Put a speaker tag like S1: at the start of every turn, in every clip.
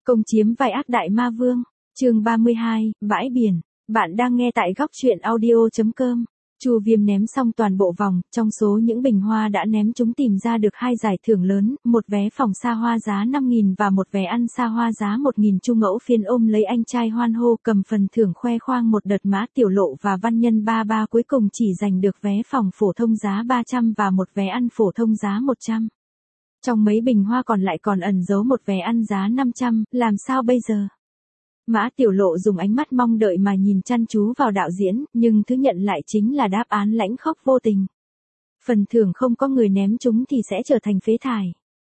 S1: Công chiếm vai ác đại ma vương, chương 32, bãi biển. Bạn đang nghe tại góc truyện audio.com. Chu Viêm ném xong toàn bộ vòng, trong số những bình hoa đã ném chúng tìm ra được 2 giải thưởng lớn, một vé phòng xa hoa giá 5.000 và một vé ăn xa hoa giá 1.000. Chu Ngẫu Phiến ôm lấy anh trai hoan hô cầm phần thưởng khoe khoang một đợt. Mã Tiểu Lộ và Văn Nhân ba ba cuối cùng chỉ giành được vé phòng phổ thông giá 300 và một vé ăn phổ thông giá 100. Trong mấy bình hoa còn lại còn ẩn giấu một vé ăn giá 500, làm sao bây giờ? Mã Tiểu Lộ dùng ánh mắt mong đợi mà nhìn chăm chú vào đạo diễn, nhưng thứ nhận lại chính là đáp án lãnh khốc vô tình. Phần thưởng không có người ném chúng thì sẽ trở thành phế thải.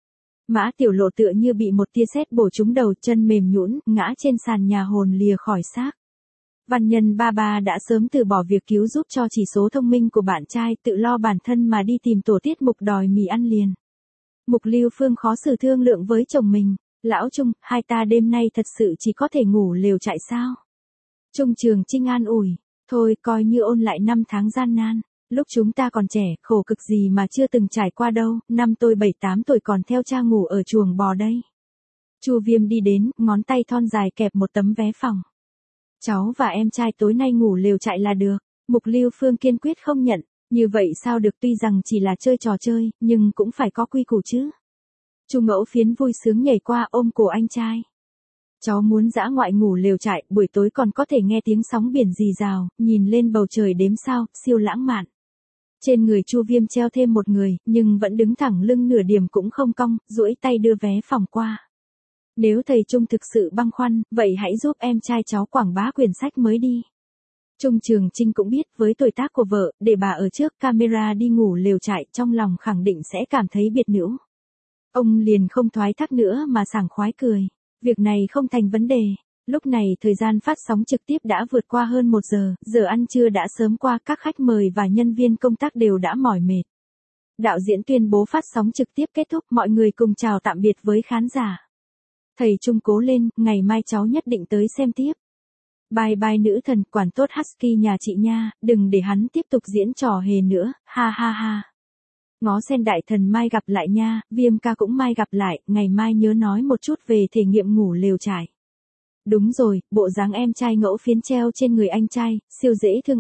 S1: Mã Tiểu Lộ tựa như bị một tia sét bổ trúng đầu, chân mềm nhũn, ngã trên sàn nhà hồn lìa khỏi xác. Văn Nhân ba ba đã sớm từ bỏ việc cứu giúp cho chỉ số thông minh của bạn trai, tự lo bản thân mà đi tìm tổ tiết mục đòi mì ăn liền. Mục Lưu Phương khó xử thương lượng với chồng mình. Lão Trung, hai ta đêm nay thật sự chỉ có thể ngủ lều trại sao? Trung Trường Trinh an ủi, thôi coi như ôn lại 5 tháng gian nan. Lúc chúng ta còn trẻ, khổ cực gì mà chưa từng trải qua đâu, năm tôi 7-8 tuổi còn theo cha ngủ ở chuồng bò đây. Chu Viêm đi đến, ngón tay thon dài kẹp một tấm vé phòng. Cháu và em trai tối nay ngủ lều trại là được. Mục Lưu Phương kiên quyết không nhận, như vậy sao được, tuy rằng chỉ là chơi trò chơi, nhưng cũng phải có quy củ chứ. Chu Ngẫu Phiến vui sướng nhảy qua ôm cổ anh trai. Cháu muốn dã ngoại ngủ lều trại, buổi tối còn có thể nghe tiếng sóng biển rì rào, nhìn lên bầu trời đếm sao, siêu lãng mạn. Trên người Chu Viêm treo thêm một người, nhưng vẫn đứng thẳng lưng nửa điểm cũng không cong, duỗi tay đưa vé phòng qua. Nếu thầy Trung thực sự băn khoăn, vậy hãy giúp em trai cháu quảng bá quyển sách mới đi. Trung Trường Trinh cũng biết với tuổi tác của vợ, để bà ở trước camera đi ngủ lều trại trong lòng khẳng định sẽ cảm thấy biệt nữ. Ông liền không thoái thác nữa mà sảng khoái cười. Việc này không thành vấn đề. Lúc này thời gian phát sóng trực tiếp đã vượt qua hơn 1 giờ, giờ ăn trưa đã sớm qua, các khách mời và nhân viên công tác đều đã mỏi mệt. Đạo diễn tuyên bố phát sóng trực tiếp kết thúc, mọi người cùng chào tạm biệt với khán giả. Thầy Trung cố lên, ngày mai cháu nhất định tới xem tiếp. Bye bye nữ thần, quản tốt Husky nhà chị nha, đừng để hắn tiếp tục diễn trò hề nữa, ha ha ha. Ngó sen đại thần mai gặp lại nha, Viêm ca cũng mai gặp lại, ngày mai nhớ nói một chút về thể nghiệm ngủ lều trại. Đúng rồi, bộ dáng em trai Ngẫu Phiến treo trên người anh trai, siêu dễ thương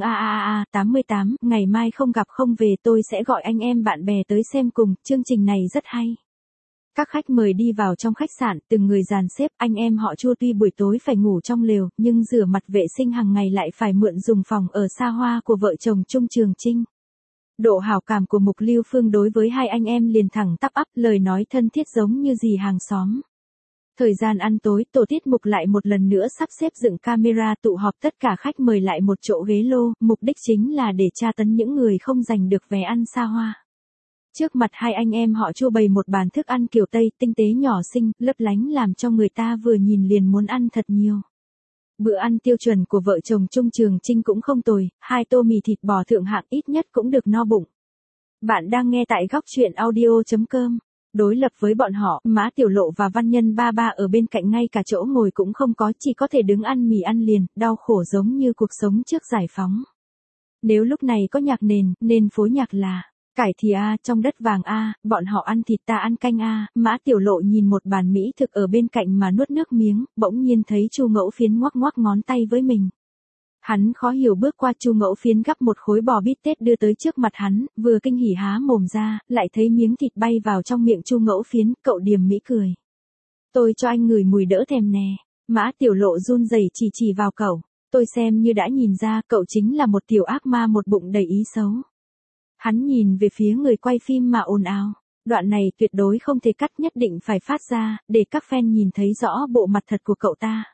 S1: 88, ngày mai không gặp không về tôi sẽ gọi anh em bạn bè tới xem cùng, chương trình này rất hay. Các khách mời đi vào trong khách sạn, từng người dàn xếp, anh em họ Chu tuy buổi tối phải ngủ trong lều, nhưng rửa mặt vệ sinh hàng ngày lại phải mượn dùng phòng ở xa hoa của vợ chồng Trung Trường Trinh. Độ hảo cảm của Mục Lưu Phương đối với hai anh em liền thẳng tắp ắp, lời nói thân thiết giống như dì hàng xóm. Thời gian ăn tối, tổ tiết mục lại một lần nữa sắp xếp dựng camera tụ họp tất cả khách mời lại một chỗ ghế lô, mục đích chính là để tra tấn những người không giành được vé ăn xa hoa. Trước mặt hai anh em họ Chu bày một bàn thức ăn kiểu Tây tinh tế nhỏ xinh, lấp lánh làm cho người ta vừa nhìn liền muốn ăn thật nhiều. Bữa ăn tiêu chuẩn của vợ chồng Trung Trường Trinh cũng không tồi, 2 tô mì thịt bò thượng hạng ít nhất cũng được no bụng. Bạn đang nghe tại góc truyện audio.com. Đối lập với bọn họ, Mã Tiểu Lộ và Văn Nhân ba ba ở bên cạnh ngay cả chỗ ngồi cũng không có, chỉ có thể đứng ăn mì ăn liền, đau khổ giống như cuộc sống trước giải phóng. Nếu lúc này có nhạc nền, nên phối nhạc là cải thì trong đất vàng bọn họ ăn thịt ta ăn canh Mã Tiểu Lộ nhìn một bàn mỹ thực ở bên cạnh mà nuốt nước miếng, bỗng nhiên thấy Chu Ngẫu Phiến ngoắc ngoắc ngón tay với mình. Hắn khó hiểu bước qua, Chu Ngẫu Phiến gắp một khối bò bít tết đưa tới trước mặt hắn, vừa kinh hỉ há mồm ra, lại thấy miếng thịt bay vào trong miệng Chu Ngẫu Phiến, cậu điềm mỹ cười. Tôi cho anh ngửi mùi đỡ thèm nè. Mã Tiểu Lộ run rẩy chỉ vào cậu, tôi xem như đã nhìn ra, cậu chính là một tiểu ác ma một bụng đầy ý xấu. Hắn nhìn về phía người quay phim mà ồn ào. Đoạn này tuyệt đối không thể cắt, nhất định phải phát ra, để các fan nhìn thấy rõ bộ mặt thật của cậu ta.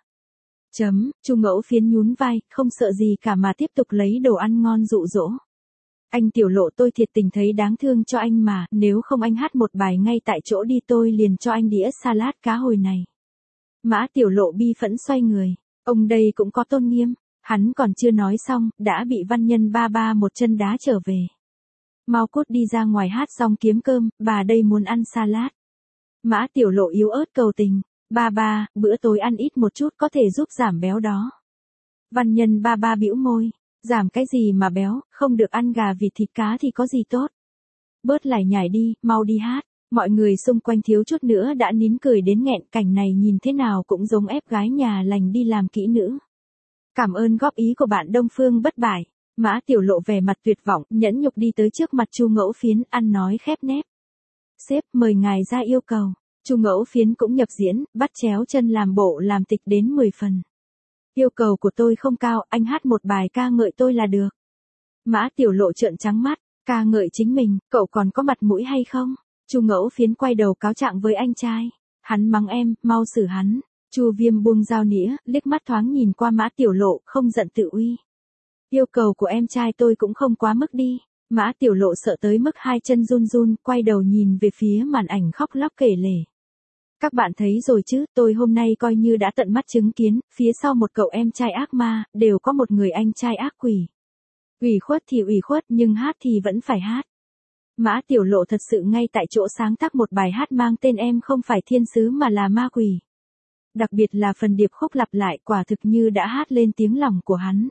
S1: Chu Ngẫu Phiến nhún vai, không sợ gì cả mà tiếp tục lấy đồ ăn ngon dụ dỗ. Anh Tiểu Lộ, tôi thiệt tình thấy đáng thương cho anh mà, nếu không anh hát một bài ngay tại chỗ đi, tôi liền cho anh đĩa salad cá hồi này. Mã Tiểu Lộ bi phẫn xoay người, ông đây cũng có tôn nghiêm. Hắn còn chưa nói xong, đã bị Văn Nhân ba ba một chân đá trở về. Mau cút đi ra ngoài hát xong kiếm cơm, bà đây muốn ăn salad. Mã Tiểu Lộ yếu ớt cầu tình, ba ba, bữa tối ăn ít một chút có thể giúp giảm béo đó. Văn Nhân ba ba bĩu môi, giảm cái gì mà béo, không được ăn gà vịt thịt cá thì có gì tốt. Bớt lải nhải đi, mau đi hát. Mọi người xung quanh thiếu chút nữa đã nín cười đến nghẹn, cảnh này nhìn thế nào cũng giống ép gái nhà lành đi làm kỹ nữ. Cảm ơn góp ý của bạn Đông Phương bất bại. Mã Tiểu Lộ vẻ mặt tuyệt vọng, nhẫn nhục đi tới trước mặt Chu Ngẫu Phiến, ăn nói khép nép. Sếp mời ngài ra yêu cầu. Chu Ngẫu Phiến cũng nhập diễn, bắt chéo chân làm bộ làm tịch đến 10 phần. Yêu cầu của tôi không cao, anh hát một bài ca ngợi tôi là được. Mã Tiểu Lộ trợn trắng mắt, ca ngợi chính mình, cậu còn có mặt mũi hay không? Chu Ngẫu Phiến quay đầu cáo trạng với anh trai. Hắn mắng em, mau xử hắn. Chu Viêm buông dao nĩa, liếc mắt thoáng nhìn qua Mã Tiểu Lộ, không giận tự uy. Yêu cầu của em trai tôi cũng không quá mức đi. Mã Tiểu Lộ sợ tới mức hai chân run run, quay đầu nhìn về phía màn ảnh khóc lóc kể lể. Các bạn thấy rồi chứ, tôi hôm nay coi như đã tận mắt chứng kiến, phía sau một cậu em trai ác ma, đều có một người anh trai ác quỷ. Ủy khuất thì ủy khuất nhưng hát thì vẫn phải hát. Mã Tiểu Lộ thật sự ngay tại chỗ sáng tác một bài hát mang tên Em không phải thiên sứ mà là ma quỷ. Đặc biệt là phần điệp khúc lặp lại quả thực như đã hát lên tiếng lòng của hắn.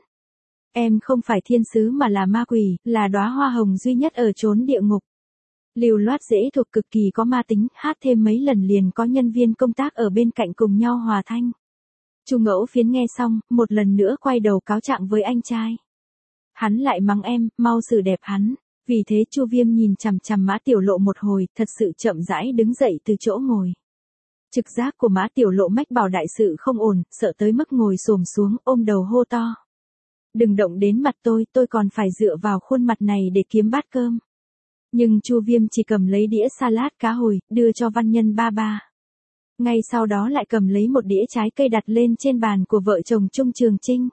S1: Em không phải thiên sứ mà là ma quỷ, là đóa hoa hồng duy nhất ở chốn địa ngục. Lưu loát dễ thuộc cực kỳ có ma tính, hát thêm mấy lần liền có nhân viên công tác ở bên cạnh cùng nhau hòa thanh. Chu Ngẫu Phiến nghe xong, một lần nữa quay đầu cáo trạng với anh trai. Hắn lại mắng em, mau xử đẹp hắn. Vì thế Chu Viêm nhìn chằm chằm Mã Tiểu Lộ một hồi, thật sự chậm rãi đứng dậy từ chỗ ngồi. Trực giác của Mã Tiểu Lộ mách bảo đại sự không ổn, sợ tới mức ngồi xổm xuống, ôm đầu hô to. Đừng động đến mặt tôi còn phải dựa vào khuôn mặt này để kiếm bát cơm. Nhưng Chu Viêm chỉ cầm lấy đĩa salad cá hồi, đưa cho văn nhân ba ba. Ngay sau đó lại cầm lấy một đĩa trái cây đặt lên trên bàn của vợ chồng Trung Trường Chinh.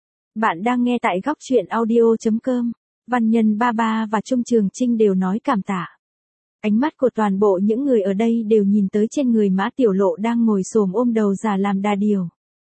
S1: Bạn đang nghe tại góc truyện audio.com. Văn nhân ba ba và Trung Trường Chinh đều nói cảm tạ. Ánh mắt của toàn bộ những người ở đây đều nhìn tới trên người Mã Tiểu Lộ đang ngồi xổm ôm đầu giả làm đà điểu.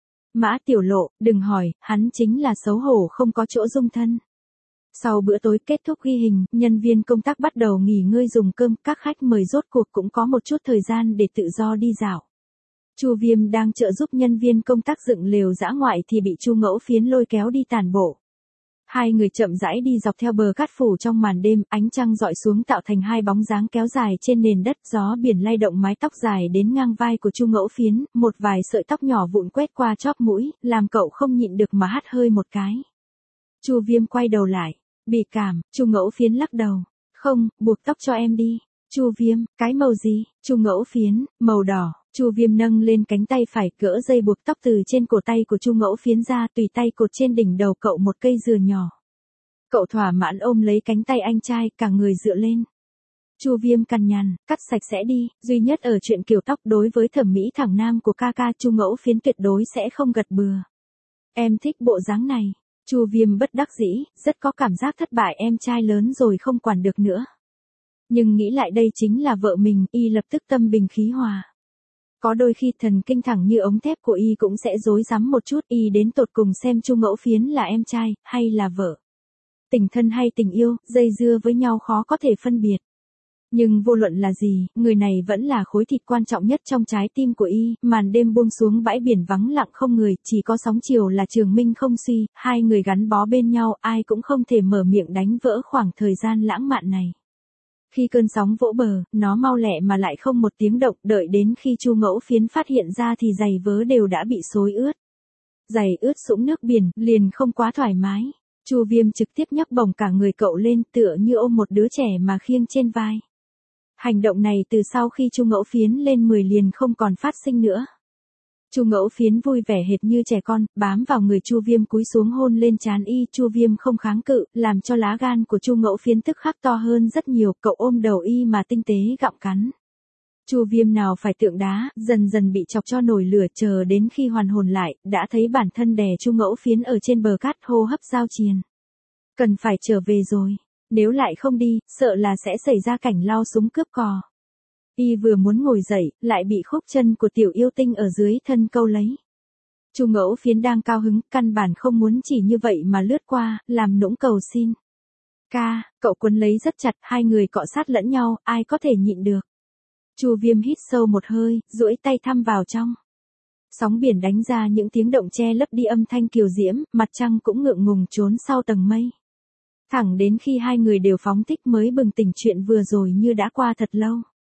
S1: Mã Tiểu Lộ, đừng hỏi, hắn chính là xấu hổ không có chỗ dung thân. Sau bữa tối kết thúc ghi hình, nhân viên công tác bắt đầu nghỉ ngơi dùng cơm, các khách mời rốt cuộc cũng có một chút thời gian để tự do đi dạo. Chu Viêm đang trợ giúp nhân viên công tác dựng lều dã ngoại thì bị Chu Ngẫu Phiến lôi kéo đi tản bộ. Hai người chậm rãi đi dọc theo bờ cát phủ trong màn đêm, ánh trăng dọi xuống tạo thành hai bóng dáng kéo dài trên nền đất, gió biển lay động mái tóc dài đến ngang vai của Chu Ngẫu Phiến, một vài sợi tóc nhỏ vụn quét qua chóp mũi, làm cậu không nhịn được mà hắt hơi một cái. Chu Viêm quay đầu lại, bị cảm, Chu Ngẫu Phiến lắc đầu, không, buộc tóc cho em đi. Chu Viêm, cái màu gì? Chu Ngẫu Phiến, màu đỏ. Chu Viêm nâng lên cánh tay phải, gỡ dây buộc tóc từ trên cổ tay của Chu Ngẫu Phiến ra, tùy tay cột trên đỉnh đầu cậu một cây dừa nhỏ. Cậu thỏa mãn ôm lấy cánh tay anh trai, cả người dựa lên. Chu Viêm cằn nhằn, cắt sạch sẽ đi, duy nhất ở chuyện kiểu tóc đối với thẩm mỹ thẳng nam của ca ca Chu Ngẫu Phiến tuyệt đối sẽ không gật bừa. Em thích bộ dáng này. Chu Viêm bất đắc dĩ, rất có cảm giác thất bại, em trai lớn rồi không quản được nữa. Nhưng nghĩ lại đây chính là vợ mình, y lập tức tâm bình khí hòa. Có đôi khi thần kinh thẳng như ống thép của y cũng sẽ rối rắm một chút, y đến tột cùng xem Chu Ngẫu Phiến là em trai, hay là vợ. Tình thân hay tình yêu, dây dưa với nhau khó có thể phân biệt. Nhưng vô luận là gì, người này vẫn là khối thịt quan trọng nhất trong trái tim của y. Màn đêm buông xuống, bãi biển vắng lặng không người, chỉ có sóng chiều là trường minh không suy, hai người gắn bó bên nhau, ai cũng không thể mở miệng đánh vỡ khoảng thời gian lãng mạn này. Khi cơn sóng vỗ bờ, nó mau lẹ mà lại không một tiếng động, đợi đến khi Chu Ngẫu Phiến phát hiện ra thì giày vớ đều đã bị xối ướt. Giày ướt sũng nước biển, liền không quá thoải mái. Chu Viêm trực tiếp nhấc bổng cả người cậu lên, tựa như ôm một đứa trẻ mà khiêng trên vai. Hành động này từ sau khi Chu Ngẫu Phiến lên 10 liền không còn phát sinh nữa. Chu Ngẫu Phiến vui vẻ hệt như trẻ con, bám vào người Chu Viêm cúi xuống hôn lên trán y. Chu Viêm không kháng cự, làm cho lá gan của Chu Ngẫu Phiến tức khắc to hơn rất nhiều, cậu ôm đầu y mà tinh tế gặm cắn. Chu Viêm nào phải tượng đá, dần dần bị chọc cho nổi lửa, chờ đến khi hoàn hồn lại, đã thấy bản thân đè Chu Ngẫu Phiến ở trên bờ cát, hô hấp giao triền. Cần phải trở về rồi, nếu lại không đi, sợ là sẽ xảy ra cảnh lao súng cướp cò. Y vừa muốn ngồi dậy, lại bị khúc chân của tiểu yêu tinh ở dưới thân câu lấy. Chu Ngẫu Phiến đang cao hứng, căn bản không muốn chỉ như vậy mà lướt qua, làm nũng cầu xin. Ca, cậu quấn lấy rất chặt, hai người cọ sát lẫn nhau, ai có thể nhịn được. Chu Viêm hít sâu một hơi, duỗi tay thăm vào trong. Sóng biển đánh ra những tiếng động che lấp đi âm thanh kiều diễm, mặt trăng cũng ngượng ngùng trốn sau tầng mây. Thẳng đến khi hai người đều phóng thích mới bừng tỉnh, chuyện vừa rồi như đã qua thật lâu.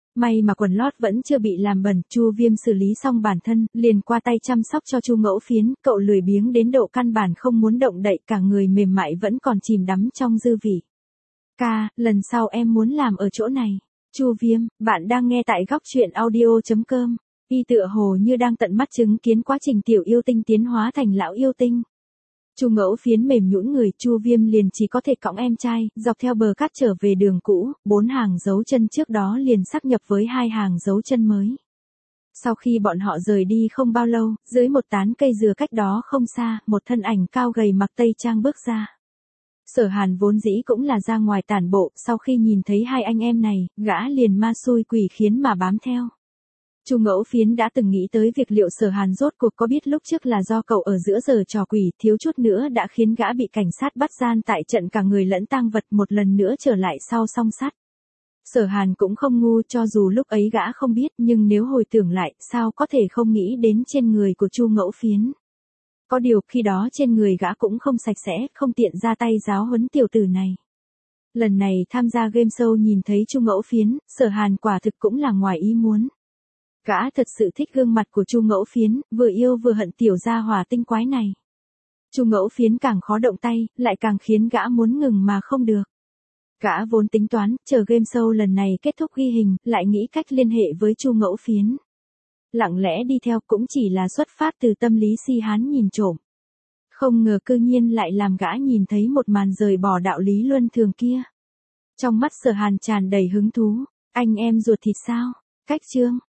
S1: May mà quần lót vẫn chưa bị làm bẩn, Chu Viêm xử lý xong bản thân, liền qua tay chăm sóc cho Chu Ngẫu Phiến, cậu lười biếng đến độ căn bản không muốn động đậy, cả người mềm mại vẫn còn chìm đắm trong dư vị. Ca, lần sau em muốn làm ở chỗ này. Chu Viêm, bạn đang nghe tại góc truyện audio.com. Y tựa hồ như đang tận mắt chứng kiến quá trình tiểu yêu tinh tiến hóa thành lão yêu tinh. Chu Ngẫu Phiến mềm nhũn người, Chu Viêm liền chỉ có thể cõng em trai, dọc theo bờ cát trở về đường cũ, 4 hàng dấu chân trước đó liền sáp nhập với 2 hàng dấu chân mới. Sau khi bọn họ rời đi không bao lâu, dưới một tán cây dừa cách đó không xa, một thân ảnh cao gầy mặc tây trang bước ra. Sở Hàn vốn dĩ cũng là ra ngoài tản bộ, sau khi nhìn thấy hai anh em này, gã liền ma xui quỷ khiến mà bám theo. Chu Ngẫu Phiến đã từng nghĩ tới việc liệu Sở Hàn rốt cuộc có biết lúc trước là do cậu ở giữa giờ trò quỷ, thiếu chút nữa đã khiến gã bị cảnh sát bắt gian tại trận, cả người lẫn tang vật một lần nữa trở lại sau song sắt. Sở Hàn cũng không ngu, cho dù lúc ấy gã không biết, nhưng nếu hồi tưởng lại, sao có thể không nghĩ đến trên người của Chu Ngẫu Phiến. Có điều, khi đó trên người gã cũng không sạch sẽ, không tiện ra tay giáo huấn tiểu tử này. Lần này tham gia game show nhìn thấy Chu Ngẫu Phiến, Sở Hàn quả thực cũng là ngoài ý muốn. Gã thật sự thích gương mặt của Chu Ngẫu Phiến, vừa yêu vừa hận tiểu gia hỏa tinh quái này. Chu Ngẫu Phiến càng khó động tay, lại càng khiến gã muốn ngừng mà không được. Gã vốn tính toán, chờ game show lần này kết thúc ghi hình, lại nghĩ cách liên hệ với Chu Ngẫu Phiến. Lặng lẽ đi theo cũng chỉ là xuất phát từ tâm lý si hán nhìn trộm. Không ngờ cư nhiên lại làm gã nhìn thấy một màn rời bỏ đạo lý luân thường kia. Trong mắt Sở Hàn tràn đầy hứng thú, anh em ruột thịt sao? Cách chương